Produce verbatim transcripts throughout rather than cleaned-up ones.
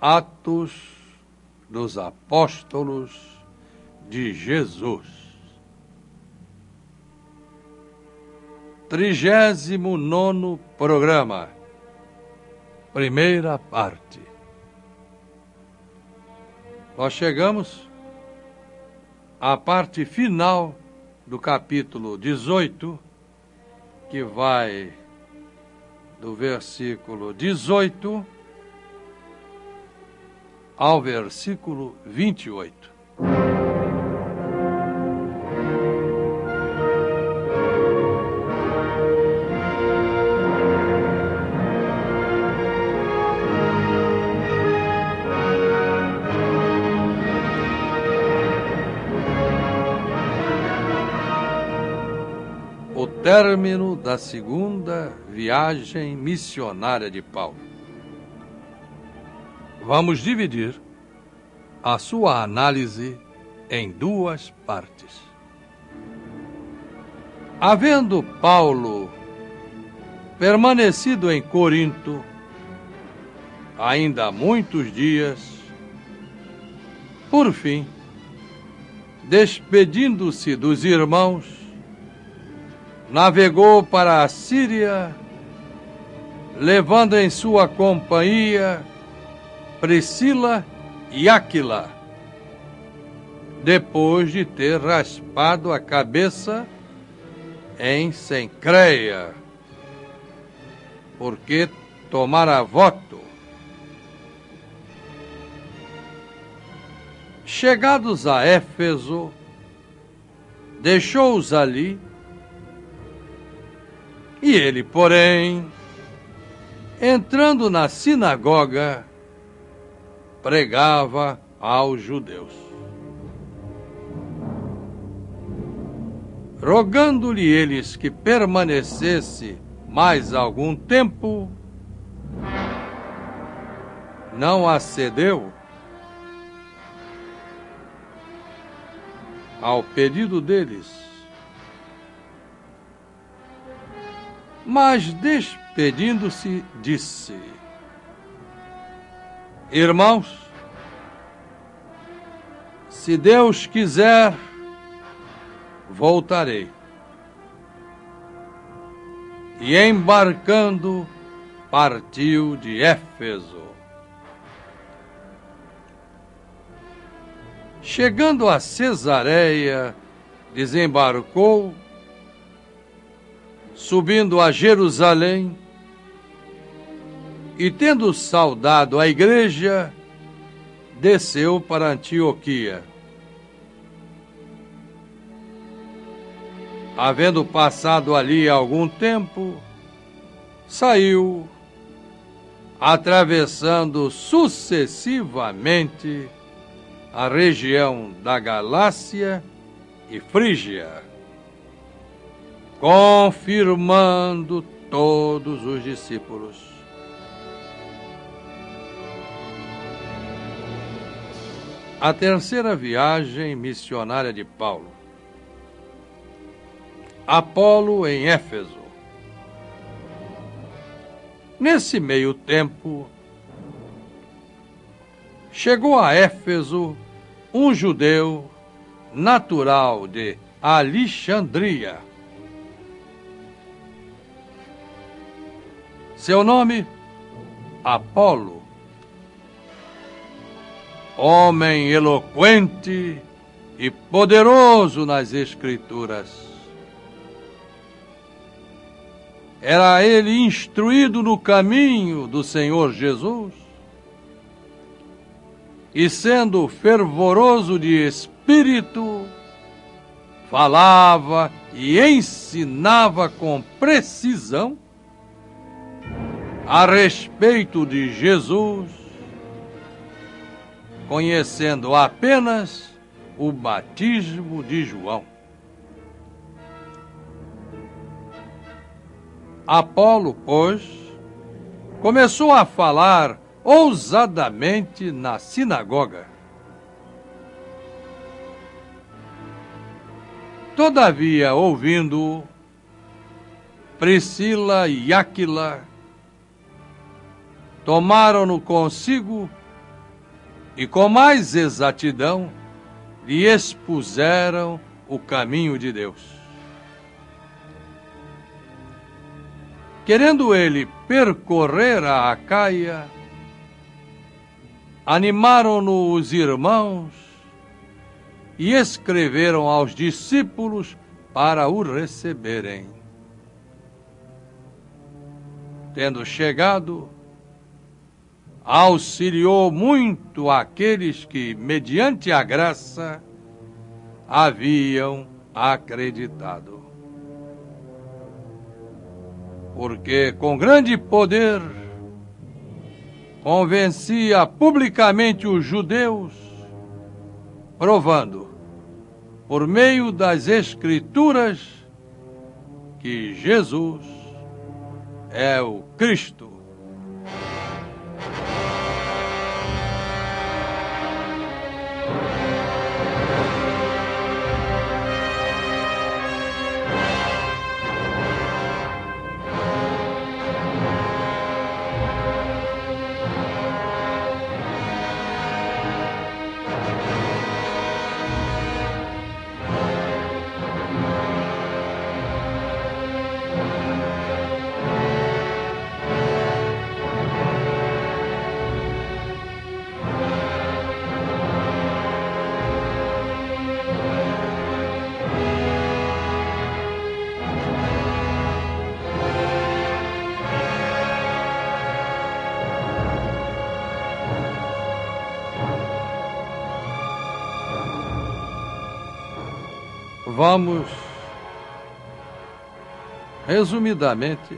Atos dos Apóstolos de Jesus. Trigésimo nono programa, primeira parte. Nós chegamos à parte final do capítulo dezoito, que vai do versículo dezoito ao versículo vinte e oito. O término da segunda viagem missionária de Paulo. Vamos dividir a sua análise em duas partes. Havendo Paulo permanecido em Corinto ainda muitos dias, por fim, despedindo-se dos irmãos, navegou para a Síria, levando em sua companhia Priscila e Áquila, depois de ter raspado a cabeça em Cencreia, porque tomara voto. Chegados a Éfeso, deixou-os ali, e ele, porém, entrando na sinagoga, pregava aos judeus, rogando-lhe eles que permanecesse mais algum tempo. Não acedeu ao pedido deles, mas despedindo-se, disse: Irmãos, se Deus quiser, voltarei. E embarcando, partiu de Éfeso. Chegando a Cesareia, desembarcou, subindo a Jerusalém, e tendo saudado a igreja, desceu para Antioquia. Havendo passado ali algum tempo, saiu, atravessando sucessivamente a região da Galácia e Frígia, confirmando todos os discípulos. A terceira viagem missionária de Paulo. Apolo em Éfeso. Nesse meio tempo, chegou a Éfeso um judeu natural de Alexandria. Seu nome, Apolo. Homem eloquente e poderoso nas Escrituras. Era ele instruído no caminho do Senhor Jesus, e sendo fervoroso de espírito, falava e ensinava com precisão a respeito de Jesus, conhecendo apenas o batismo de João. Apolo, pois, começou a falar ousadamente na sinagoga. Todavia, ouvindo-o, Priscila e Áquila tomaram-no consigo e com mais exatidão lhe expuseram o caminho de Deus. Querendo ele percorrer a Acaia, animaram-no os irmãos e escreveram aos discípulos para o receberem. Tendo chegado, auxiliou muito aqueles que, mediante a graça, haviam acreditado. Porque com grande poder convencia publicamente os judeus, provando, por meio das Escrituras, que Jesus é o Cristo. Vamos, resumidamente,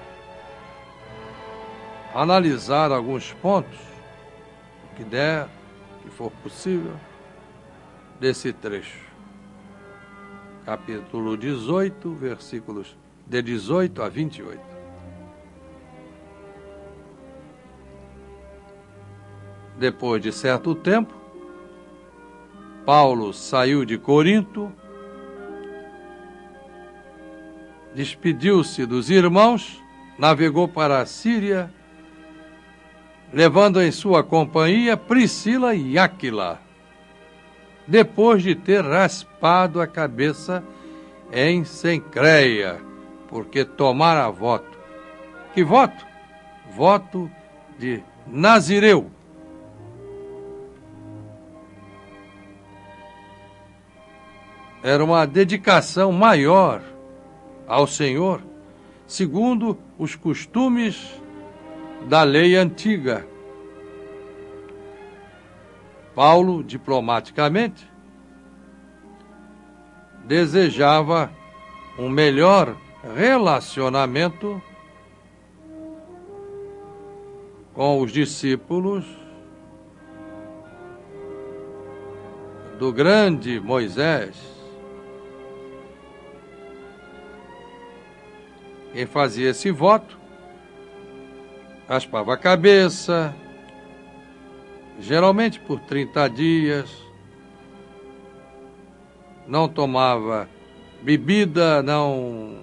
analisar alguns pontos, o que der, que for possível, desse trecho. Capítulo dezoito, versículos de dezoito a vinte e oito. Depois de certo tempo, Paulo saiu de Corinto, despediu-se dos irmãos, navegou para a Síria, levando em sua companhia Priscila e Áquila, depois de ter raspado a cabeça em Cencreia, porque tomara voto. Que voto? Voto de Nazireu. Era uma dedicação maior ao Senhor, segundo os costumes da lei antiga. Paulo, diplomaticamente, desejava um melhor relacionamento com os discípulos do grande Moisés. Quem fazia esse voto raspava a cabeça, geralmente por trinta dias, não tomava bebida, não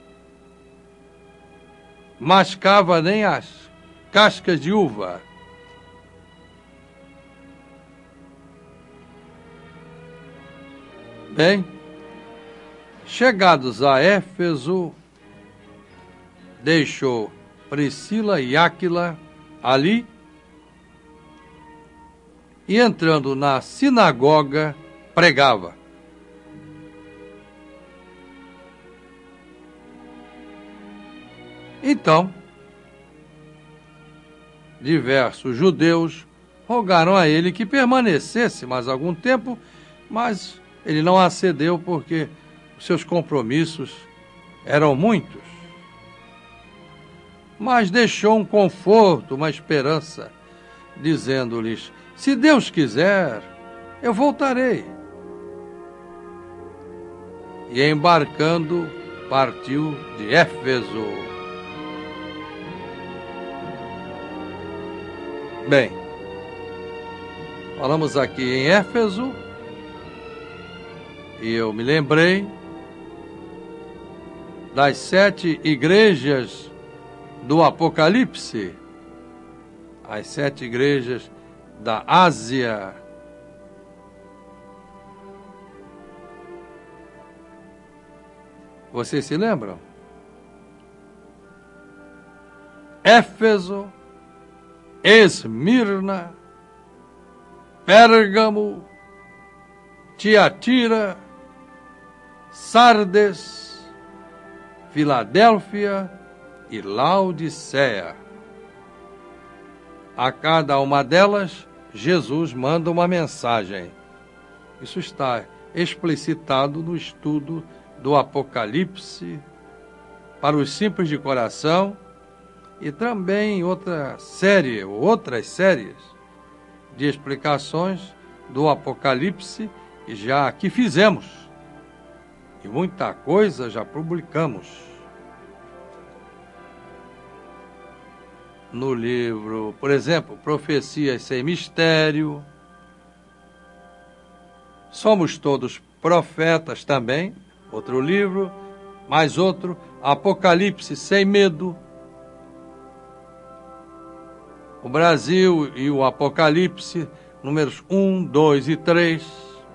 mascava nem as cascas de uva. Bem, chegados a Éfeso, deixou Priscila e Áquila ali e, entrando na sinagoga, pregava. Então, diversos judeus rogaram a ele que permanecesse mais algum tempo, mas ele não acedeu porque os seus compromissos eram muitos. Mas deixou um conforto, uma esperança, dizendo-lhes: se Deus quiser, eu voltarei. E embarcando, partiu de Éfeso. Bem, falamos aqui em Éfeso, e eu me lembrei das sete igrejas do Apocalipse, as sete igrejas da Ásia. Vocês se lembram? Éfeso, Esmirna, Pérgamo, Tiatira, Sardes, Filadélfia e Laodiceia. A cada uma delas, Jesus manda uma mensagem. Isso está explicitado no estudo do Apocalipse para os simples de coração e também outra série, outras séries de explicações do Apocalipse que já aqui fizemos. E muita coisa já publicamos. No livro, por exemplo, Profecias Sem Mistério. Somos Todos Profetas também, outro livro. Mais outro, Apocalipse Sem Medo. O Brasil e o Apocalipse, números um, dois e três.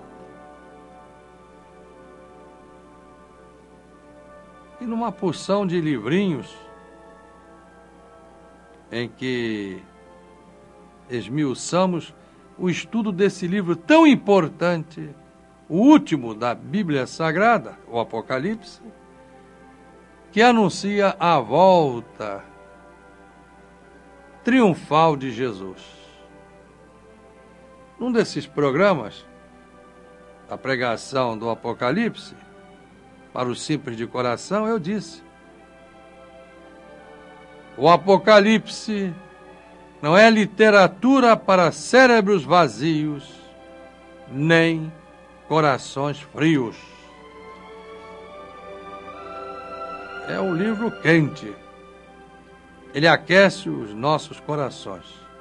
E numa porção de livrinhos em que esmiuçamos o estudo desse livro tão importante, o último da Bíblia Sagrada, o Apocalipse, que anuncia a volta triunfal de Jesus. Num desses programas, a pregação do Apocalipse, para os simples de coração, eu disse: o Apocalipse não é literatura para cérebros vazios, nem corações frios. É um livro quente. Ele aquece os nossos corações.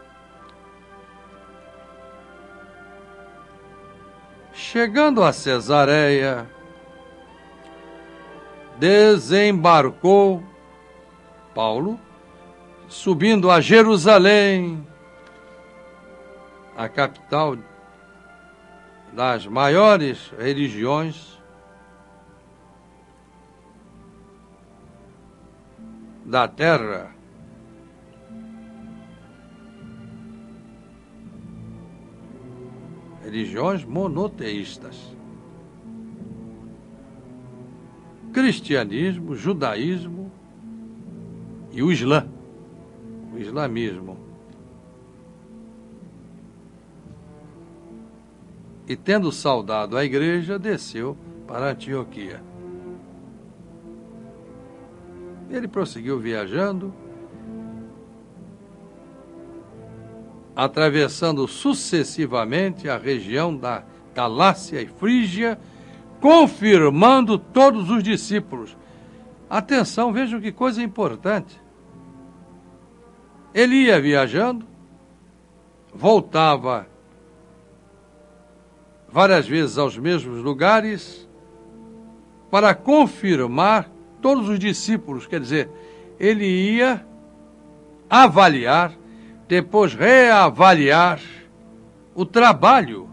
Chegando a Cesareia, desembarcou Paulo, subindo a Jerusalém, a capital das maiores religiões da terra. Religiões monoteístas. Cristianismo, judaísmo e o Islã, o islamismo. E tendo saudado a igreja, desceu para Antioquia. Ele prosseguiu viajando, atravessando sucessivamente a região da Galácia e Frígia, confirmando todos os discípulos. Atenção, vejam que coisa importante. Ele ia viajando, voltava várias vezes aos mesmos lugares para confirmar todos os discípulos. Quer dizer, ele ia avaliar, depois reavaliar o trabalho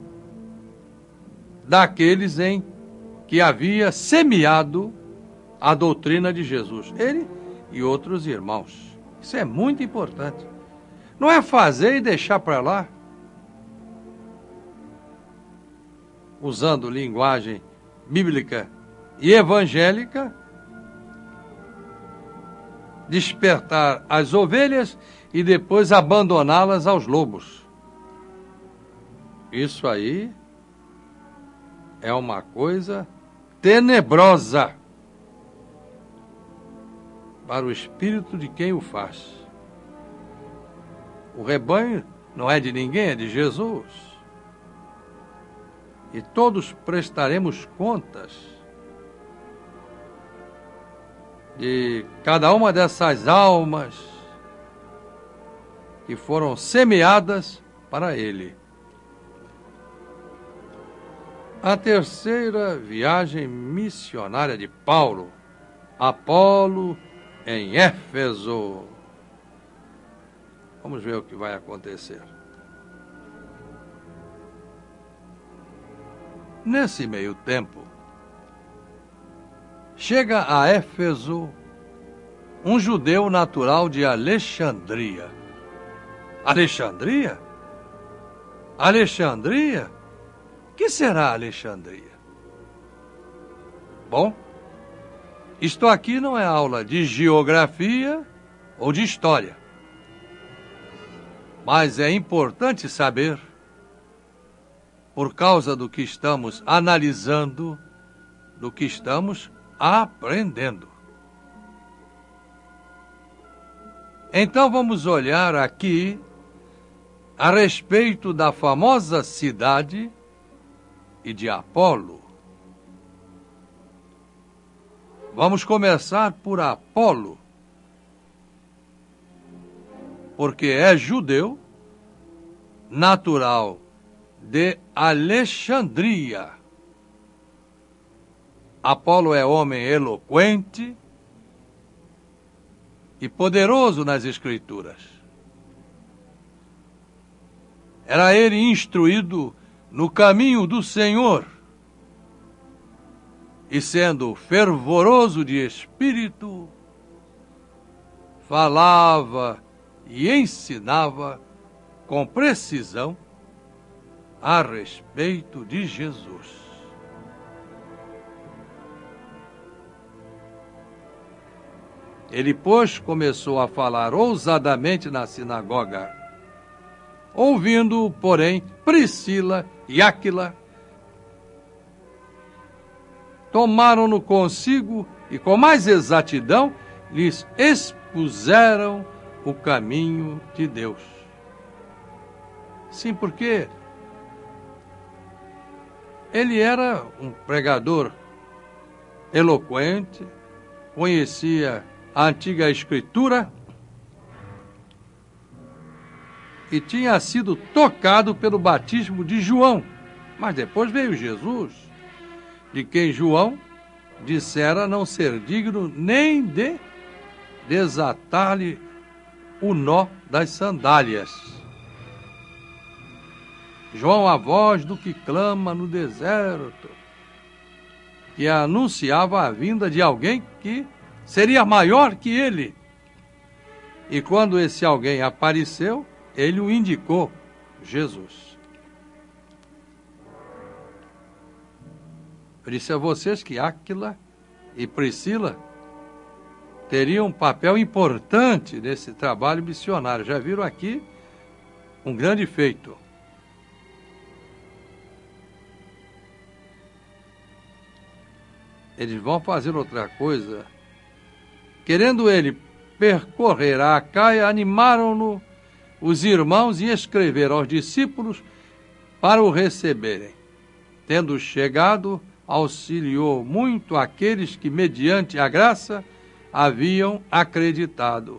daqueles em que havia semeado a doutrina de Jesus. Ele e outros irmãos. Isso é muito importante. Não é fazer e deixar para lá. Usando linguagem bíblica e evangélica, despertar as ovelhas e depois abandoná-las aos lobos. Isso aí é uma coisa tenebrosa para o espírito de quem o faz. O rebanho não é de ninguém, é de Jesus. E todos prestaremos contas de cada uma dessas almas que foram semeadas para ele. A terceira viagem missionária de Paulo, Apolo em Éfeso. Vamos ver o que vai acontecer. Nesse meio tempo, chega a Éfeso um judeu natural de Alexandria. Alexandria? Alexandria? Que será Alexandria? Bom, isto aqui não é aula de geografia ou de história, mas é importante saber, por causa do que estamos analisando, do que estamos aprendendo. Então vamos olhar aqui a respeito da famosa cidade e de Apolo. Vamos começar por Apolo, porque é judeu, natural de Alexandria. Apolo é homem eloquente e poderoso nas Escrituras. Era ele instruído no caminho do Senhor, e sendo fervoroso de espírito, falava e ensinava com precisão a respeito de Jesus. Ele, pois, começou a falar ousadamente na sinagoga. Ouvindo, porém, Priscila e Áquila, tomaram-no consigo e, com mais exatidão, lhes expuseram o caminho de Deus. Sim, porque ele era um pregador eloquente, conhecia a antiga Escritura e tinha sido tocado pelo batismo de João. Mas depois veio Jesus, de quem João dissera não ser digno nem de desatar-lhe o nó das sandálias. João, a voz do que clama no deserto, que anunciava a vinda de alguém que seria maior que ele. E quando esse alguém apareceu, ele o indicou, Jesus. Eu disse a vocês que Áquila e Priscila teriam um papel importante nesse trabalho missionário. Já viram aqui um grande feito. Eles vão fazer outra coisa. Querendo ele percorrer a Acaia, animaram-no os irmãos e escreveram aos discípulos para o receberem. Tendo chegado, auxiliou muito aqueles que, mediante a graça, haviam acreditado.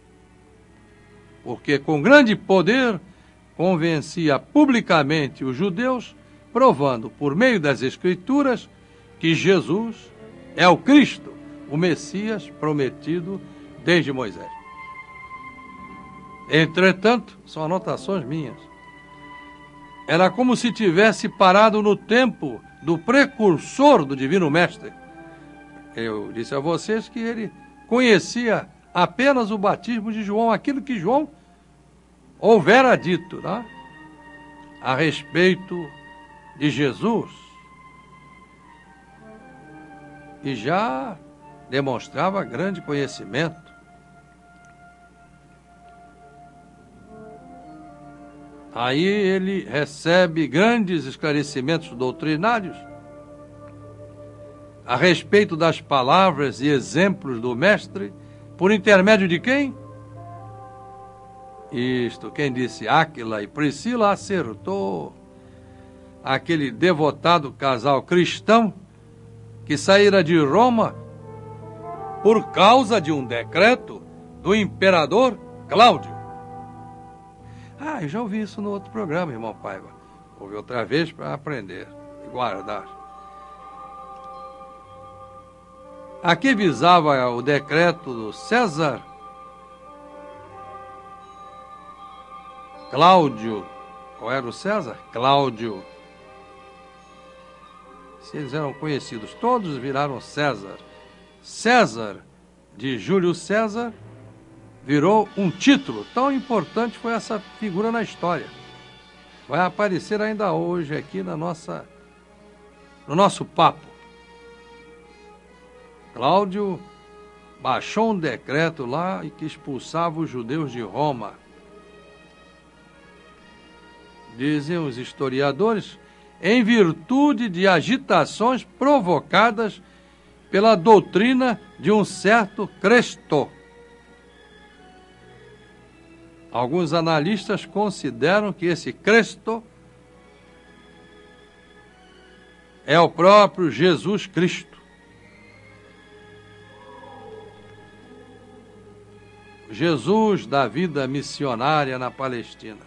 Porque com grande poder convencia publicamente os judeus, provando por meio das Escrituras que Jesus é o Cristo, o Messias prometido desde Moisés. Entretanto, são anotações minhas, era como se tivesse parado no tempo do precursor do Divino Mestre. Eu disse a vocês que ele conhecia apenas o batismo de João, aquilo que João houvera dito, né, a respeito de Jesus. E já demonstrava grande conhecimento. Aí ele recebe grandes esclarecimentos doutrinários a respeito das palavras e exemplos do Mestre, por intermédio de quem? Isto, quem disse Áquila e Priscila acertou. Aquele devotado casal cristão que saíra de Roma por causa de um decreto do imperador Cláudio. Ah, eu já ouvi isso no outro programa, irmão Paiva. Ouvi outra vez para aprender e guardar. Aqui visava o decreto do César Cláudio. Qual era o César? Cláudio. se eles eram conhecidos. Todos viraram César. César, de Júlio César, virou um título. Tão importante foi essa figura na história. Vai aparecer ainda hoje aqui na nossa, no nosso papo. Cláudio baixou um decreto lá e que expulsava os judeus de Roma. Dizem os historiadores, em virtude de agitações provocadas pela doutrina de um certo Cresto. Alguns analistas consideram que esse Cristo é o próprio Jesus Cristo. Jesus da vida missionária na Palestina.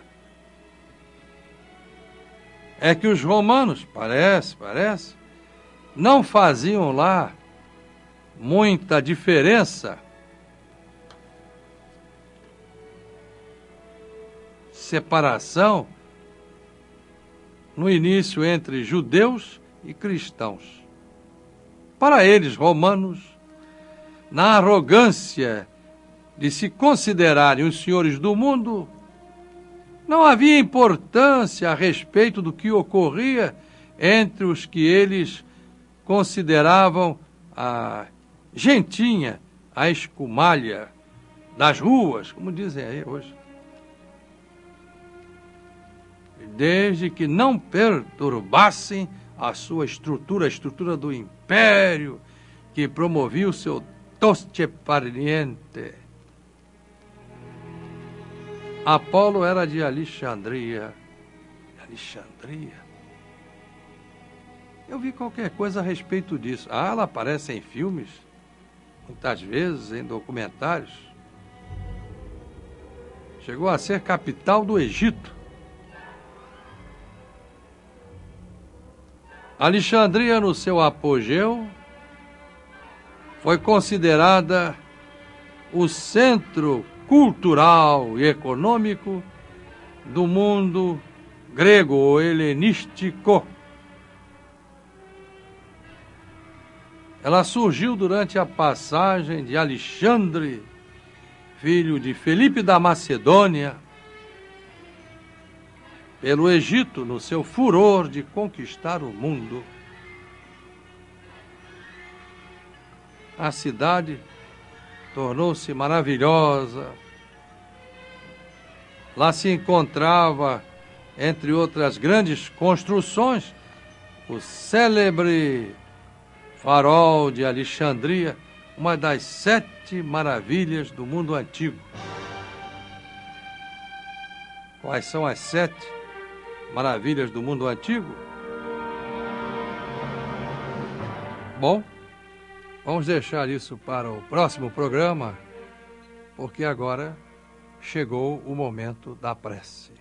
É que os romanos, parece, parece, não faziam lá muita diferença separação no início entre judeus e cristãos. Para eles, romanos, na arrogância de se considerarem os senhores do mundo, não havia importância a respeito do que ocorria entre os que eles consideravam a gentinha, a escumalha das ruas, como dizem aí hoje. Desde que não perturbassem a sua estrutura, a estrutura do império, que promovia o seu toste pariente. Apolo era de Alexandria. Alexandria? Eu vi qualquer coisa a respeito disso. Ah, ela aparece em filmes, muitas vezes em documentários. Chegou a ser capital do Egito. Alexandria, no seu apogeu, foi considerada o centro cultural e econômico do mundo grego ou helenístico. Ela surgiu durante a passagem de Alexandre, filho de Felipe da Macedônia, pelo Egito, no seu furor de conquistar o mundo. A cidade tornou-se maravilhosa. Lá se encontrava, entre outras grandes construções, o célebre farol de Alexandria, uma das sete maravilhas do mundo antigo. Quais são as sete maravilhas do mundo antigo? Bom, vamos deixar isso para o próximo programa, porque agora chegou o momento da prece.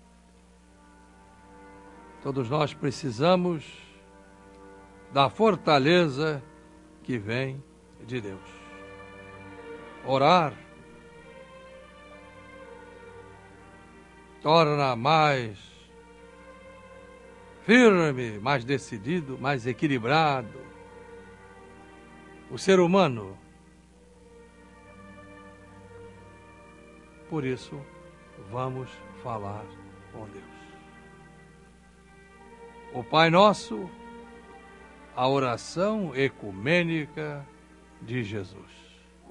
Todos nós precisamos da fortaleza que vem de Deus. Orar torna mais firme, mais decidido, mais equilibrado o ser humano. Por isso, vamos falar com Deus. O Pai Nosso, a oração ecumênica de Jesus.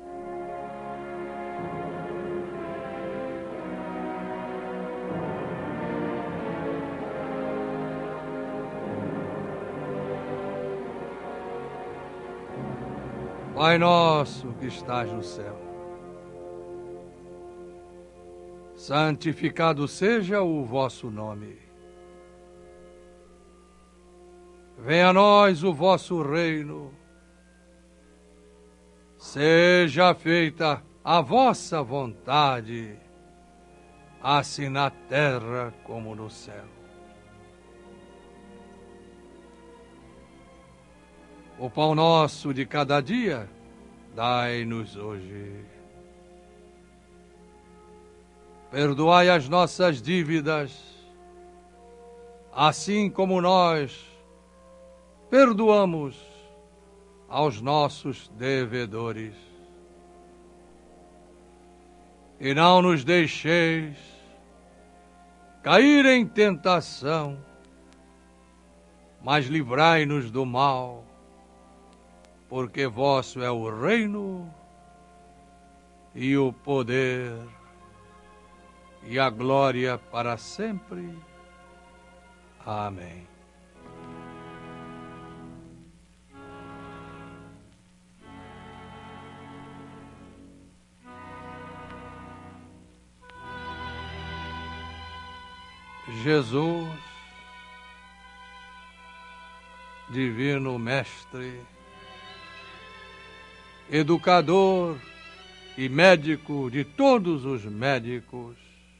Pai nosso que estás no céu, santificado seja o vosso nome. Venha a nós o vosso reino. Seja feita a vossa vontade, assim na terra como no céu. O pão nosso de cada dia, dai-nos hoje. Perdoai as nossas dívidas, assim como nós perdoamos aos nossos devedores. E não nos deixeis cair em tentação, mas livrai-nos do mal, porque vosso é o reino e o poder e a glória para sempre. Amém. Jesus, Divino Mestre, educador e médico de todos os médicos,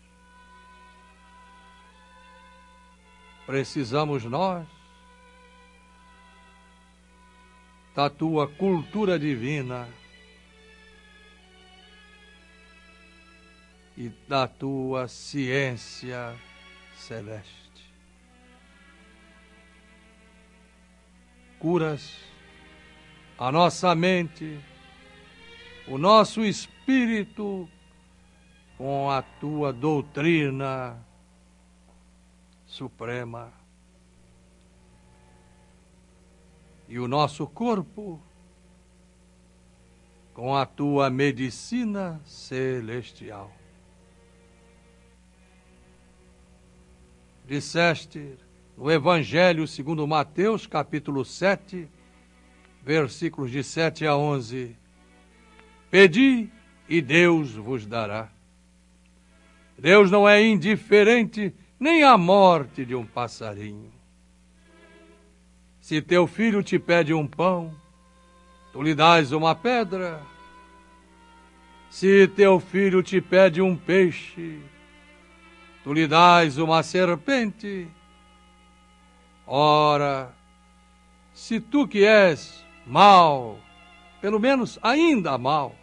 precisamos nós da tua cultura divina e da tua ciência celeste. Curas a nossa mente, o nosso espírito com a tua doutrina suprema e o nosso corpo com a tua medicina celestial. Disseste no Evangelho segundo Mateus, capítulo sete, versículos de sete a onze, pedi e Deus vos dará. Deus não é indiferente nem à morte de um passarinho. Se teu filho te pede um pão, tu lhe dás uma pedra. Se teu filho te pede um peixe, tu lhe dás uma serpente. Ora, se tu que és mau, pelo menos ainda mau,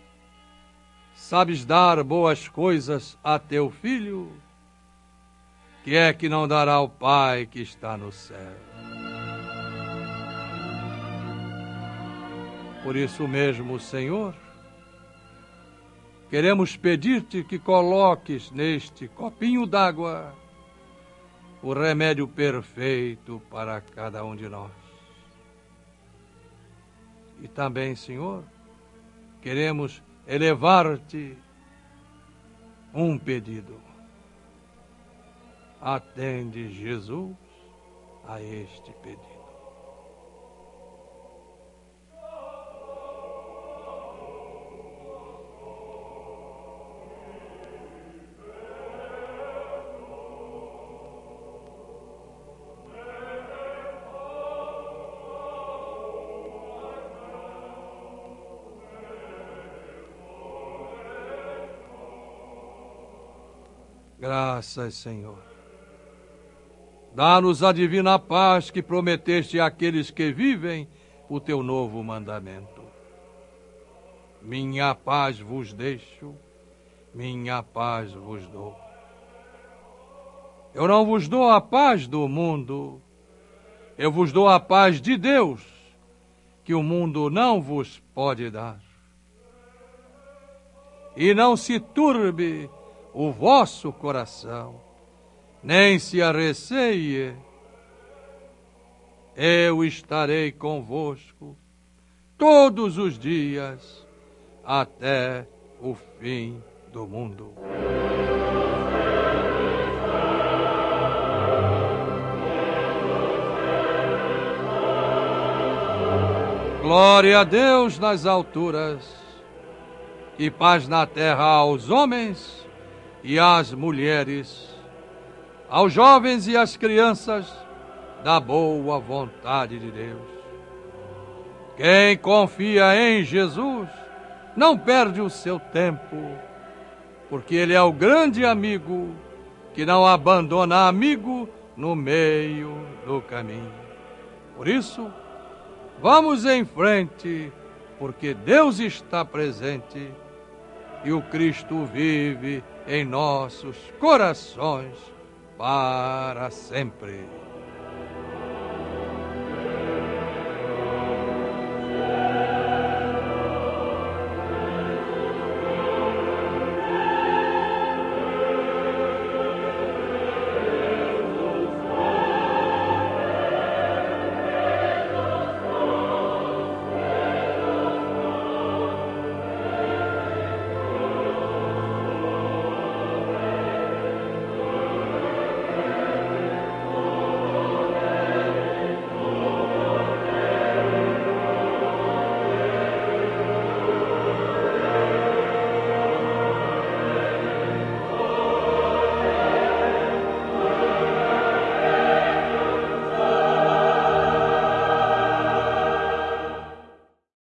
sabes dar boas coisas a teu filho, que é que não dará ao Pai que está no céu? Por isso mesmo, Senhor, queremos pedir-te que coloques neste copinho d'água o remédio perfeito para cada um de nós. E também, Senhor, queremos elevar-te um pedido. Atende, Jesus, a este pedido. Graças, Senhor. Dá-nos a divina paz que prometeste àqueles que vivem o teu novo mandamento. Minha paz vos deixo, minha paz vos dou. Eu não vos dou a paz do mundo, eu vos dou a paz de Deus, que o mundo não vos pode dar. E não se turbe o vosso coração, nem se arreceie. Eu estarei convosco todos os dias até o fim do mundo. Glória a Deus nas alturas e paz na terra aos homens e às mulheres, aos jovens e às crianças, da boa vontade de Deus. Quem confia em Jesus não perde o seu tempo, porque Ele é o grande amigo que não abandona amigo no meio do caminho. Por isso, vamos em frente, porque Deus está presente e o Cristo vive em nossos corações para sempre.